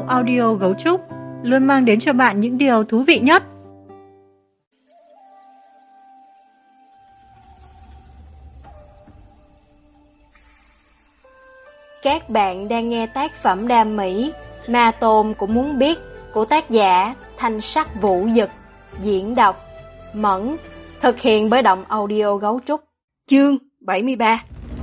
audio Gấu Trúc luôn mang đến cho bạn những điều thú vị nhất. Các bạn đang nghe tác phẩm đam mỹ Ma Tôn Cũng Muốn Biết của tác giả Thanh Sắc Vũ Dực, diễn đọc Mẫn, thực hiện bởi Động Audio Gấu Trúc. Chương 73.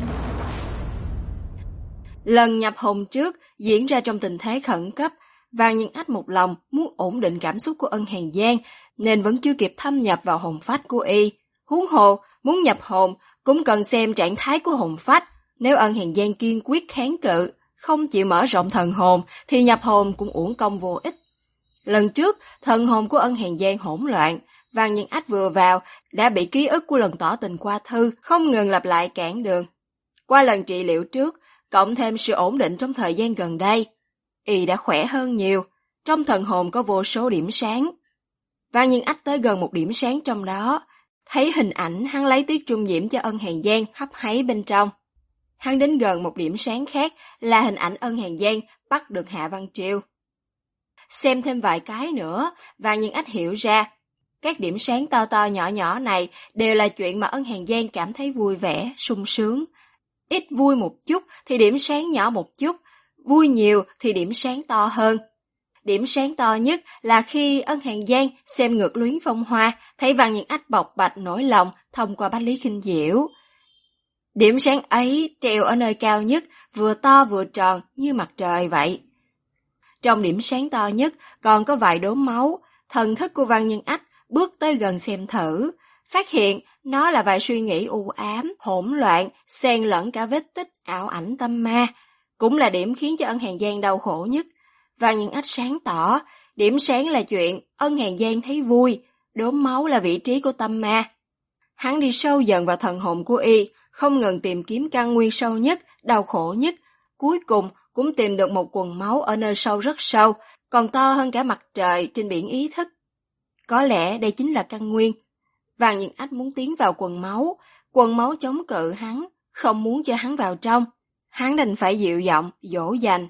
Lần nhập hồn trước diễn ra trong tình thế khẩn cấp, Vàng Nhân Ách một lòng muốn ổn định cảm xúc của Ân Hàn Giang nên vẫn chưa kịp thâm nhập vào hồn phách của y. Huống hồ, muốn nhập hồn cũng cần xem trạng thái của hồn phách. Nếu Ân Hàn Giang kiên quyết kháng cự, không chịu mở rộng thần hồn thì nhập hồn cũng uổng công vô ích. Lần trước, thần hồn của Ân Hàn Giang hỗn loạn, Vàng Nhân Ách vừa vào đã bị ký ức của lần tỏ tình qua thư không ngừng lặp lại cản đường. Qua lần trị liệu trước, cộng thêm sự ổn định trong thời gian gần đây, y đã khỏe hơn nhiều, trong thần hồn có vô số điểm sáng. Vàng Nhân Ách tới gần một điểm sáng trong đó, thấy hình ảnh hắn lấy tiết trung diễm cho Ân Hàn Giang hấp háy bên trong. Hắn đến gần một điểm sáng khác là hình ảnh Ân Hàn Giang bắt được Hạ Văn Triều. Xem thêm vài cái nữa, Vàng Nhân Ách hiểu ra, các điểm sáng to to nhỏ nhỏ này đều là chuyện mà Ân Hàn Giang cảm thấy vui vẻ, sung sướng. Ít vui một chút thì điểm sáng nhỏ một chút, vui nhiều thì điểm sáng to hơn. Điểm sáng to nhất là khi Ân Hàn Giang xem Ngược Luyến Phong Hoa, thấy Vàng Nhân Ách bộc bạch nỗi lòng thông qua Bách Lý Khinh Diễu. Điểm sáng ấy treo ở nơi cao nhất, vừa to vừa tròn như mặt trời vậy. Trong điểm sáng to nhất còn có vài đốm máu, thần thức của Vàng Nhân Ách bước tới gần xem thử, phát hiện nó là vài suy nghĩ u ám, hỗn loạn, xen lẫn cả vết tích ảo ảnh tâm ma, cũng là điểm khiến cho Ân Hàn Giang đau khổ nhất. Vàng Nhân Ách sáng tỏ, điểm sáng là chuyện Ân Hàn Giang thấy vui, đốm máu là vị trí của tâm ma. Hắn đi sâu dần vào thần hồn của y, không ngừng tìm kiếm căn nguyên sâu nhất, đau khổ nhất, cuối cùng cũng tìm được một quầng máu ở nơi sâu rất sâu, còn to hơn cả mặt trời trên biển ý thức. Có lẽ đây chính là căn nguyên. Vàng Nhân Ách muốn tiến vào quầng máu chống cự hắn, không muốn cho hắn vào trong. Hắn đành phải dịu giọng, dỗ dành.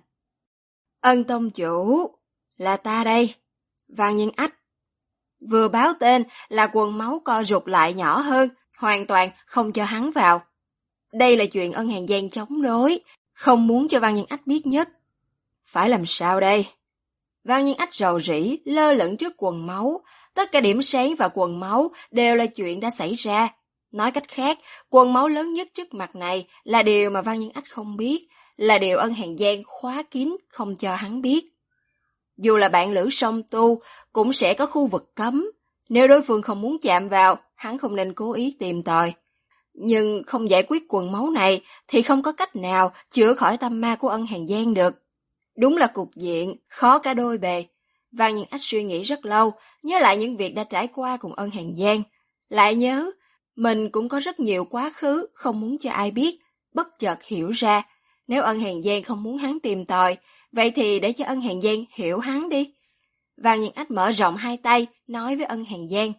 Ân tông chủ, là ta đây, Vàng Nhân Ách. Vừa báo tên là quầng máu co rụt lại nhỏ hơn, hoàn toàn không cho hắn vào. Đây là chuyện Ân Hàn Giang chống đối, không muốn cho Vàng Nhân Ách biết nhất. Phải làm sao đây? Vàng Nhân Ách rầu rĩ, lơ lửng trước quầng máu. Tất cả điểm sáng và quầng máu đều là chuyện đã xảy ra. Nói cách khác, quầng máu lớn nhất trước mặt này là điều mà Vàng Nhân Ách không biết, là điều Ân Hàn Giang khóa kín không cho hắn biết. Dù là bạn lữ song tu, cũng sẽ có khu vực cấm. Nếu đối phương không muốn chạm vào, hắn không nên cố ý tìm tòi. Nhưng không giải quyết quầng máu này thì không có cách nào chữa khỏi tâm ma của Ân Hàn Giang được. Đúng là cục diện, khó cả đôi bề. Vàng Nhân Ách suy nghĩ rất lâu, nhớ lại những việc đã trải qua cùng Ân Hàn Giang. Lại nhớ, mình cũng có rất nhiều quá khứ không muốn cho ai biết, bất chợt hiểu ra. Nếu Ân Hàn Giang không muốn hắn tìm tòi, vậy thì để cho Ân Hàn Giang hiểu hắn đi. Vàng Nhân Ách mở rộng hai tay, nói với Ân Hàn Giang.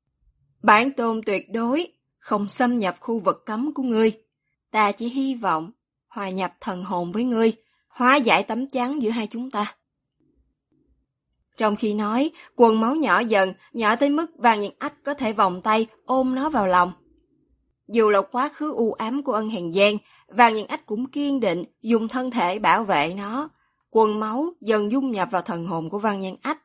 Bản tôn tuyệt đối không xâm nhập khu vực cấm của ngươi. Ta chỉ hy vọng hòa nhập thần hồn với ngươi, hóa giải tấm chắn giữa hai chúng ta. Trong khi nói, quầng máu nhỏ dần, nhỏ tới mức Vàng Nhân Ách có thể vòng tay ôm nó vào lòng. Dù là quá khứ u ám của Ân Hàn Giang, Vàng Nhân Ách cũng kiên định dùng thân thể bảo vệ nó. Quầng máu dần dung nhập vào thần hồn của Vàng Nhân Ách.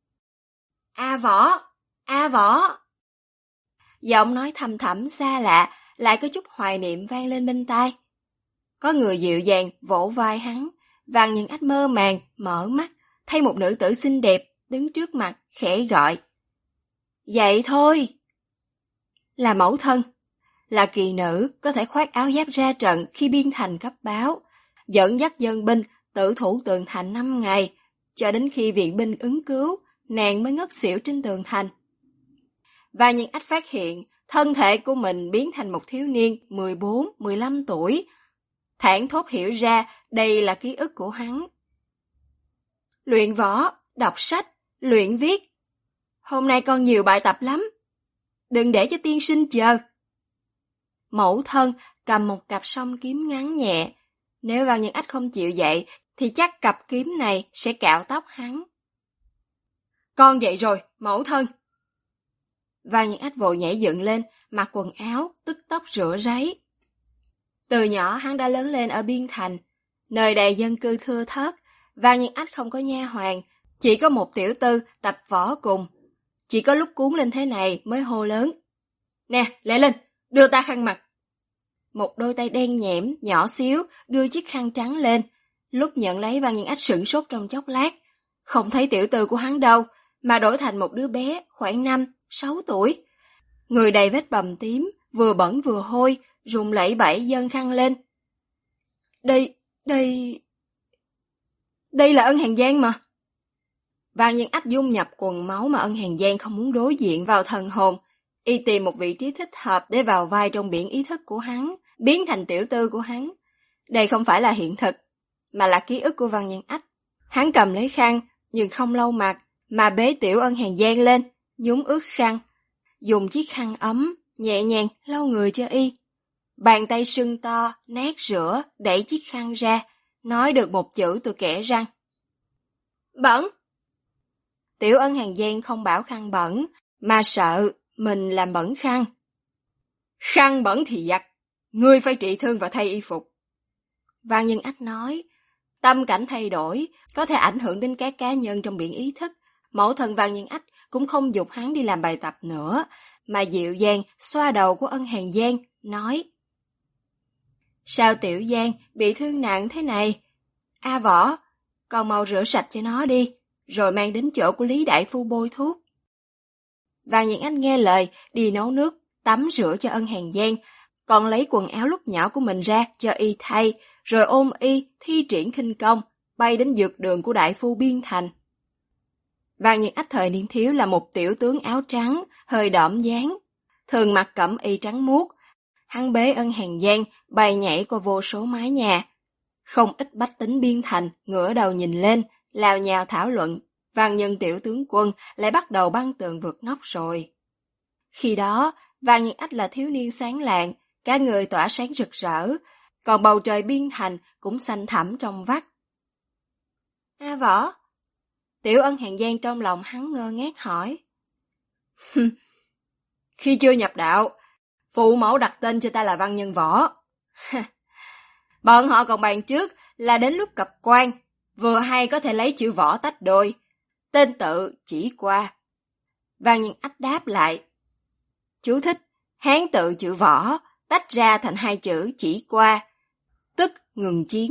A Võ! A Võ! Giọng nói thầm thẳm xa lạ, lại có chút hoài niệm vang lên bên tai. Có người dịu dàng vỗ vai hắn, Vàng Nhân Ách mơ màng, mở mắt, thấy một nữ tử xinh đẹp đứng trước mặt, khẽ gọi. Vậy thôi! Là mẫu thân, là kỳ nữ có thể khoác áo giáp ra trận khi biên thành cấp báo, dẫn dắt dân binh tự thủ tường thành 5 ngày, cho đến khi viện binh ứng cứu, nàng mới ngất xỉu trên tường thành. Vàng Nhân Ách phát hiện thân thể của mình biến thành một thiếu niên 14-15 tuổi. Thảng thốt hiểu ra đây là ký ức của hắn. Luyện võ, đọc sách, luyện viết. Hôm nay con nhiều bài tập lắm. Đừng để cho tiên sinh chờ. Mẫu thân cầm một cặp song kiếm ngắn nhẹ. Nếu Vàng Nhân Ách không chịu dậy thì chắc cặp kiếm này sẽ cạo tóc hắn. Con dậy rồi, mẫu thân. Vang Nhân Ách vội nhảy dựng lên, mặc quần áo, tức tốc rửa ráy. Từ nhỏ hắn đã lớn lên ở Biên Thành, nơi đầy dân cư thưa thớt. Vang Nhân Ách không có nha hoàn, chỉ có một tiểu tư tập võ cùng. Chỉ có lúc cuốn lên thế này mới hô lớn. Nè, Lệ Linh, đưa ta khăn mặt. Một đôi tay đen nhẽm, nhỏ xíu, đưa chiếc khăn trắng lên. Lúc nhận lấy Vang Nhân Ách sửng sốt trong chốc lát. Không thấy tiểu tư của hắn đâu, mà đổi thành một đứa bé khoảng 5-6 tuổi. Người đầy vết bầm tím, vừa bẩn vừa hôi, run lẩy bẩy dâng khăn lên. Đây là Ân Hàn Giang mà. Vang Nhân Ách dung nhập quần máu mà Ân Hàn Giang không muốn đối diện vào thần hồn. Y tìm một vị trí thích hợp để vào vai trong biển ý thức của hắn, biến thành tiểu tư của hắn. Đây không phải là hiện thực, mà là ký ức của Vang Nhân Ách. Hắn cầm lấy khăn, nhưng không lau mặt, mà bế tiểu Ân Hàn Giang lên, nhúng ướt khăn. Dùng chiếc khăn ấm, nhẹ nhàng lau người cho y. Bàn tay sưng to, nát rửa, đẩy chiếc khăn ra, nói được một chữ từ kẽ răng. Bẩn! Tiểu Ân Hàn Giang không bảo khăn bẩn, mà sợ mình làm bẩn khăn. Khăn bẩn thì giặt, ngươi phải trị thương và thay y phục. Vang Nhân Ách nói, tâm cảnh thay đổi, có thể ảnh hưởng đến các cá nhân trong biển ý thức. Mẫu thân Vang Nhân Ách cũng không giục hắn đi làm bài tập nữa, mà dịu dàng xoa đầu của Ân Hàn Giang, nói. Sao Tiểu Giang bị thương nặng thế này? A Võ, con mau rửa sạch cho nó đi, rồi mang đến chỗ của Lý Đại Phu bôi thuốc. Vang Nhân Ách nghe lời, đi nấu nước, tắm rửa cho Ân Hàn Giang, còn lấy quần áo lúc nhỏ của mình ra cho y thay, rồi ôm y thi triển khinh công, bay đến dược đường của Đại Phu Biên Thành. Vang Nhân Ách thời niên thiếu là một tiểu tướng áo trắng, hơi đỏm dáng, thường mặc cẩm y trắng muốt. Hắn bế Ân Hàn Giang bay nhảy qua vô số mái nhà. Không ít bách tính Biên Thành ngửa đầu nhìn lên, lao nhào thảo luận, Vang Nhân tiểu tướng quân lại bắt đầu băng tường vượt nóc rồi. Khi đó, Vang Nhân Ách là thiếu niên sáng lạng, cả người tỏa sáng rực rỡ, còn bầu trời Biên Thành cũng xanh thẳm trong vắt. A Võ, tiểu Ân Hàn Giang trong lòng hắn ngơ ngác hỏi. Khi chưa nhập đạo, phụ mẫu đặt tên cho ta là Văn Nhân Võ. Bọn họ còn bàn trước là đến lúc cập quan, vừa hay có thể lấy chữ võ tách đôi, tên tự chỉ qua. Vang Nhân Ách đáp lại. Chú thích, Hán tự chữ võ tách ra thành hai chữ chỉ qua, tức ngừng chiến.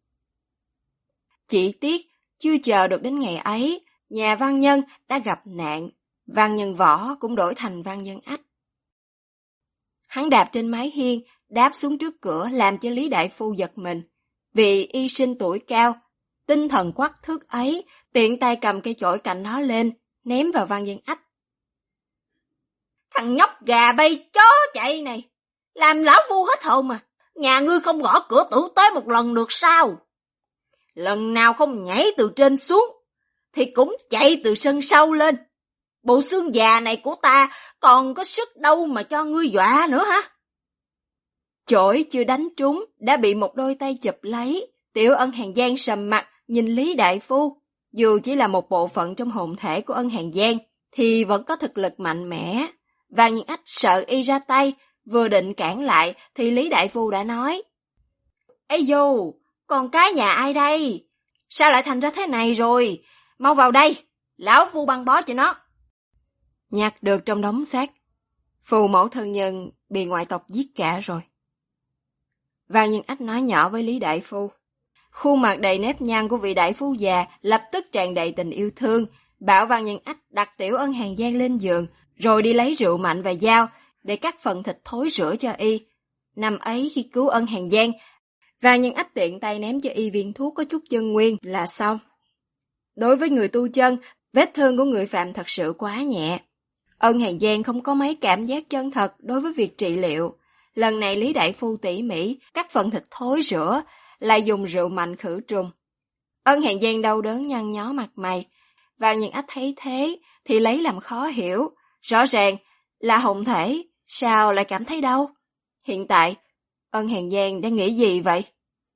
Chỉ tiếc, chưa chờ được đến ngày ấy, nhà Văn Nhân đã gặp nạn, Văn Nhân Võ cũng đổi thành Văn Nhân Ách. Hắn đạp trên mái hiên, đáp xuống trước cửa làm cho Lý Đại Phu giật mình. Vì y sinh tuổi cao, tinh thần quắc thước ấy, tiện tay cầm cây chổi cạnh nó lên, ném vào Văn Nhân Ách. Thằng nhóc gà bay chó chạy này, làm lão phu hết hồn mà, nhà ngươi không gõ cửa tử tế một lần được sao? Lần nào không nhảy từ trên xuống, thì cũng chạy từ sân sau lên. Bộ xương già này của ta còn có sức đâu mà cho ngươi dọa nữa hả? Chổi chưa đánh trúng, đã bị một đôi tay chụp lấy. Tiểu Ân Hàn Giang sầm mặt, nhìn Lý Đại Phu. Dù chỉ là một bộ phận trong hồn thể của Ân Hàn Giang, thì vẫn có thực lực mạnh mẽ. Vang Nhân Ách sợ y ra tay, vừa định cản lại, thì Lý Đại Phu đã nói. Ê dô, con cái nhà ai đây? Sao lại thành ra thế này rồi? Mau vào đây, lão phu băng bó cho nó. Nhặt được trong đống xác, phù mẫu thân nhân bị ngoại tộc giết cả rồi. Vang Nhân Ách nói nhỏ với Lý Đại Phu. Khuôn mặt đầy nếp nhăn của vị đại phu già lập tức tràn đầy tình yêu thương, bảo Vang Nhân Ách đặt tiểu Ân Hàn Giang lên giường, rồi đi lấy rượu mạnh và dao để cắt phần thịt thối rữa cho y. Năm ấy khi cứu Ân Hàn Giang, Vang Nhân Ách tiện tay ném cho y viên thuốc có chút chân nguyên là xong. Đối với người tu chân, vết thương của người phạm thật sự quá nhẹ. Ân Hàn Giang không có mấy cảm giác chân thật đối với việc trị liệu. Lần này Lý Đại Phu tỉ mỉ cắt phần thịt thối rữa, lại dùng rượu mạnh khử trùng. Ân Hàn Giang đau đớn nhăn nhó mặt mày. Vang Nhân Ách thấy thế thì lấy làm khó hiểu. Rõ ràng là hồn thể, sao lại cảm thấy đau? Hiện tại, Ân Hàn Giang đang nghĩ gì vậy?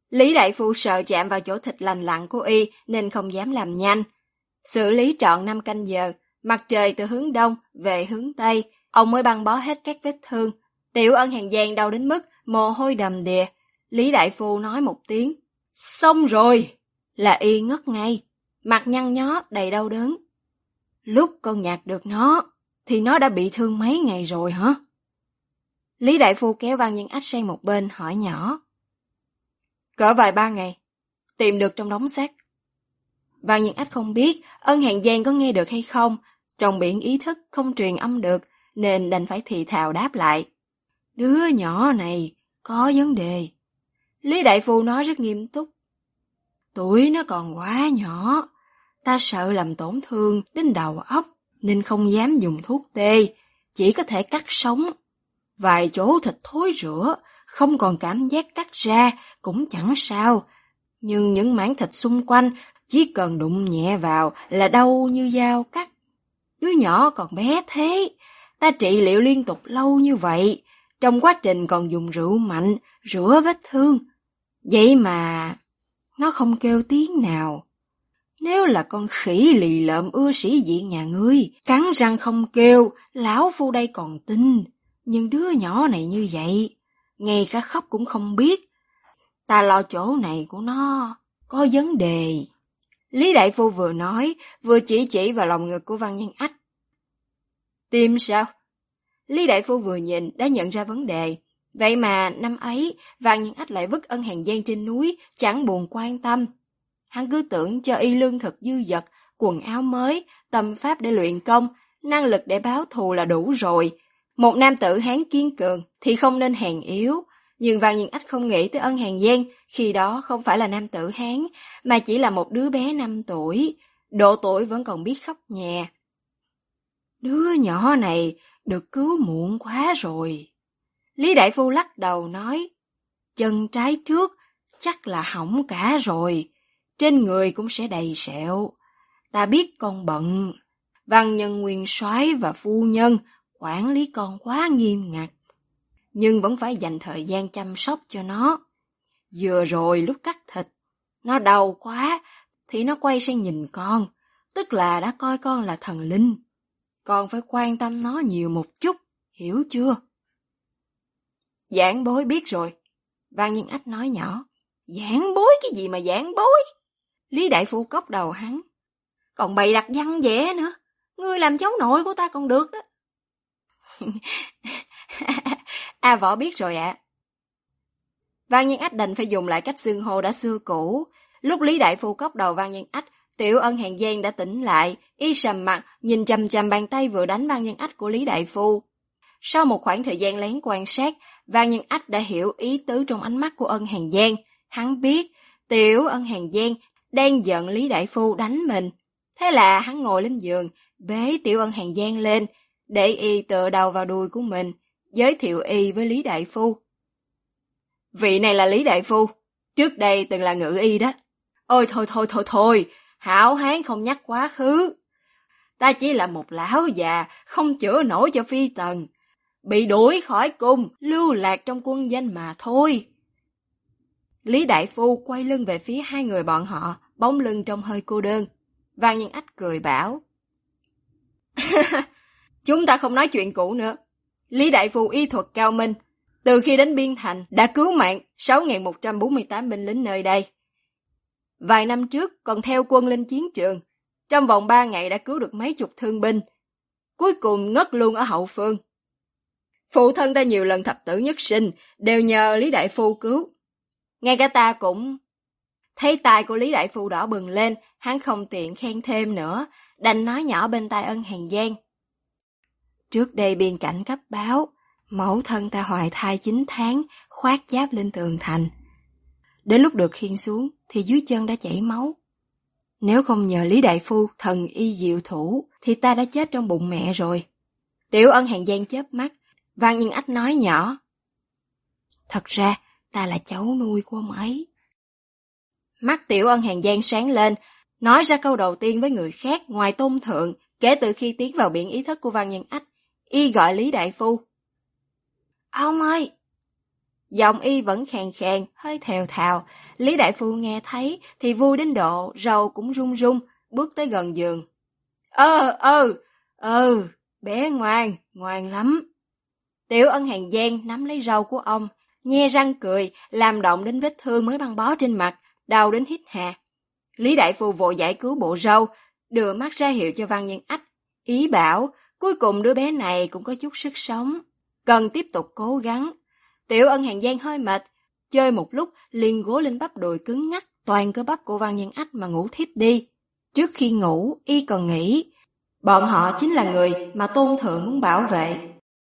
Lý đại phu sợ chạm vào chỗ thịt lành lặn của y nên không dám làm nhanh. Xử lý trọn 5 canh giờ, mặt trời từ hướng đông về hướng tây, ông mới băng bó hết các vết thương. Tiểu Ân Hàn Giang đau đến mức mồ hôi đầm đìa. Lý đại phu nói một tiếng, xong rồi, là y ngất ngay, mặt nhăn nhó đầy đau đớn. Lúc con nhặt được nó, thì nó đã bị thương mấy ngày rồi hả? Lý đại phu kéo Văn Nhân Ách sang một bên hỏi nhỏ. Cỡ vài 3 ngày, tìm được trong đống xác. Văn Nhân Ách không biết Ân Hàn Giang có nghe được hay không, trong biển ý thức không truyền âm được, nên đành phải thì thào đáp lại. Đứa nhỏ này có vấn đề. Lý đại phu nói rất nghiêm túc. Tuổi nó còn quá nhỏ, ta sợ làm tổn thương đến đầu óc, nên không dám dùng thuốc tê, chỉ có thể cắt sống. Vài chỗ thịt thối rữa, không còn cảm giác cắt ra cũng chẳng sao, nhưng những mảng thịt xung quanh chỉ cần đụng nhẹ vào là đau như dao cắt. Đứa nhỏ còn bé thế, ta trị liệu liên tục lâu như vậy, trong quá trình còn dùng rượu mạnh, rửa vết thương. Vậy mà nó không kêu tiếng nào. Nếu là con khỉ lì lợm ưa sĩ diện nhà ngươi, cắn răng không kêu, lão phu đây còn tin. Nhưng đứa nhỏ này như vậy, ngay cả khóc cũng không biết. Ta lo chỗ này của nó có vấn đề. Lý đại phu vừa nói, vừa chỉ vào lòng ngực của Văn Nhân Ách. Tim sao? Lý đại phu vừa nhìn đã nhận ra vấn đề. Vậy mà năm ấy, Văn Nhân Ách lại vứt Ân Hàn Giang trên núi, chẳng buồn quan tâm. Hắn cứ tưởng cho y lương thực dư dật, quần áo mới, tâm pháp để luyện công, năng lực để báo thù là đủ rồi. Một nam tử Hán kiên cường thì không nên hèn yếu. Nhưng Văn Nhân Ách không nghĩ tới Ân Hàn Giang, khi đó không phải là nam tử Hán, mà chỉ là một đứa bé 5 tuổi, độ tuổi vẫn còn biết khóc nhè. Đứa nhỏ này được cứu muộn quá rồi. Lý đại phu lắc đầu nói, chân trái trước chắc là hỏng cả rồi, trên người cũng sẽ đầy sẹo. Ta biết con bận, Văn Nhân nguyên soái và phu nhân quản lý con quá nghiêm ngặt, nhưng vẫn phải dành thời gian chăm sóc cho nó. Vừa rồi lúc cắt thịt, nó đau quá, thì nó quay sang nhìn con, tức là đã coi con là thần linh. Con phải quan tâm nó nhiều một chút, hiểu chưa? Giảng bối biết rồi. Văn Nhân Ách nói nhỏ. Giảng bối cái gì mà giảng bối? Lý đại phu cốc đầu hắn. Còn bày đặt văn vẽ nữa, ngươi làm cháu nội của ta còn được đó. A Võ biết rồi ạ. Văn Nhân Ách đành phải dùng lại cách xưng hô đã xưa cũ. Lúc Lý đại phu cốc đầu Văn Nhân Ách, Tiểu Ân Hàn Giang đã tỉnh lại, y sầm mặt, nhìn chằm chằm bàn tay vừa đánh Văn Nhân Ách của Lý đại phu. Sau một khoảng thời gian lén quan sát, Văn Nhân Ách đã hiểu ý tứ trong ánh mắt của Ân Hàn Giang. Hắn biết Tiểu Ân Hàn Giang đang giận Lý đại phu đánh mình. Thế là hắn ngồi lên giường, bế Tiểu Ân Hàn Giang lên, để y tựa đầu vào đùi của mình, giới thiệu y với Lý đại phu. Vị này là Lý đại phu, trước đây từng là ngự y đó. Ôi thôi, hảo hán không nhắc quá khứ. Ta chỉ là một lão già, không chữa nổi cho phi tần, bị đuổi khỏi cung, lưu lạc trong quân danh mà thôi. Lý đại phu quay lưng về phía hai người bọn họ, bóng lưng trông hơi cô đơn. Văn Nhân Ách cười bảo. Chúng ta không nói chuyện cũ nữa. Lý đại phu y thuật cao minh, từ khi đến Biên Thành đã cứu mạng 6.148 binh lính nơi đây. Vài năm trước còn theo quân lên chiến trường, trong vòng 3 ngày đã cứu được mấy chục thương binh, cuối cùng ngất luôn ở hậu phương. Phụ thân ta nhiều lần thập tử nhất sinh, đều nhờ Lý đại phu cứu. Ngay cả ta cũng... Thấy tai của Lý đại phu đỏ bừng lên, hắn không tiện khen thêm nữa, đành nói nhỏ bên tai Ân Hàn Giang. Trước đây biên cảnh cấp báo, mẫu thân ta hoài thai 9 tháng, khoác giáp lên tường thành. Đến lúc được khiêng xuống thì dưới chân đã chảy máu. Nếu không nhờ Lý đại phu thần y diệu thủ thì ta đã chết trong bụng mẹ rồi. Tiểu Ân Hàn Giang chớp mắt, Văn Nhân Ách nói nhỏ. Thật ra ta là cháu nuôi của ông ấy. Mắt Tiểu Ân Hàn Giang sáng lên, nói ra câu đầu tiên với người khác ngoài tôn thượng kể từ khi tiến vào biển ý thức của Văn Nhân Ách. Y gọi Lý đại phu. Ông ơi! Giọng y vẫn khàn khàn, hơi thều thào, Lý đại phu nghe thấy thì vui đến độ râu cũng run run, bước tới gần giường. Bé ngoan lắm. Tiểu Ân Hàn Giang nắm lấy râu của ông, nhe răng cười, làm động đến vết thương mới băng bó trên mặt, đau đến hít hà. Lý đại phu vội giải cứu bộ râu, đưa mắt ra hiệu cho Văn Nhân Ách, ý bảo cuối cùng đứa bé này cũng có chút sức sống, cần tiếp tục cố gắng. Tiểu Ân Hàn Giang hơi mệt, chơi một lúc liền gối lên bắp đùi cứng ngắc toàn cơ bắp của Văn Nhân Ách mà ngủ thiếp đi. Trước khi ngủ, y còn nghĩ, bọn họ chính là người mà Tôn Thượng muốn bảo vệ.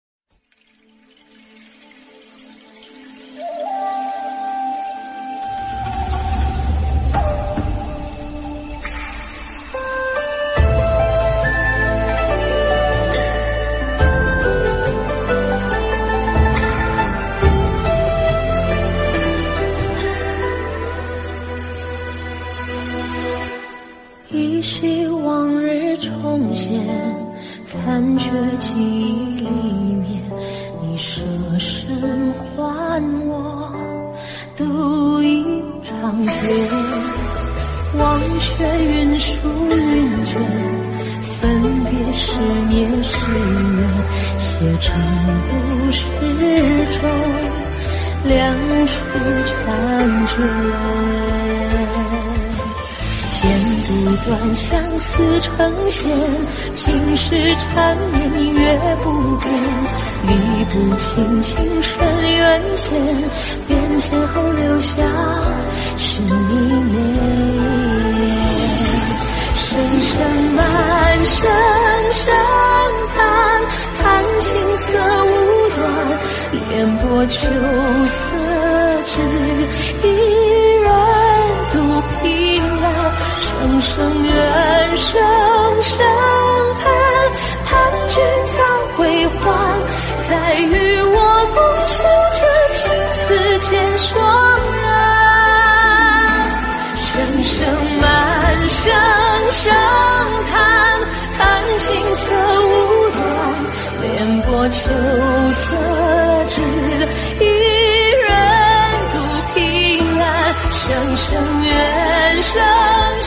依稀往日重现，残缺记忆里面，你舍身还我度一场劫，忘却云舒云卷，分别是孽是缘，写成故事中两处缠卷。剪不断相思成线，今世缠绵月不变，理不清情深缘浅，变迁后留下是迷恋。声声满声声叹，叹青涩无端，烟波秋色只一人独凭栏。声声怨，声声恨，叹君早归还，再与我共守这青丝渐霜染。声声满，声声叹，叹青涩无端，莲波秋色只一人独凭栏。声声怨，声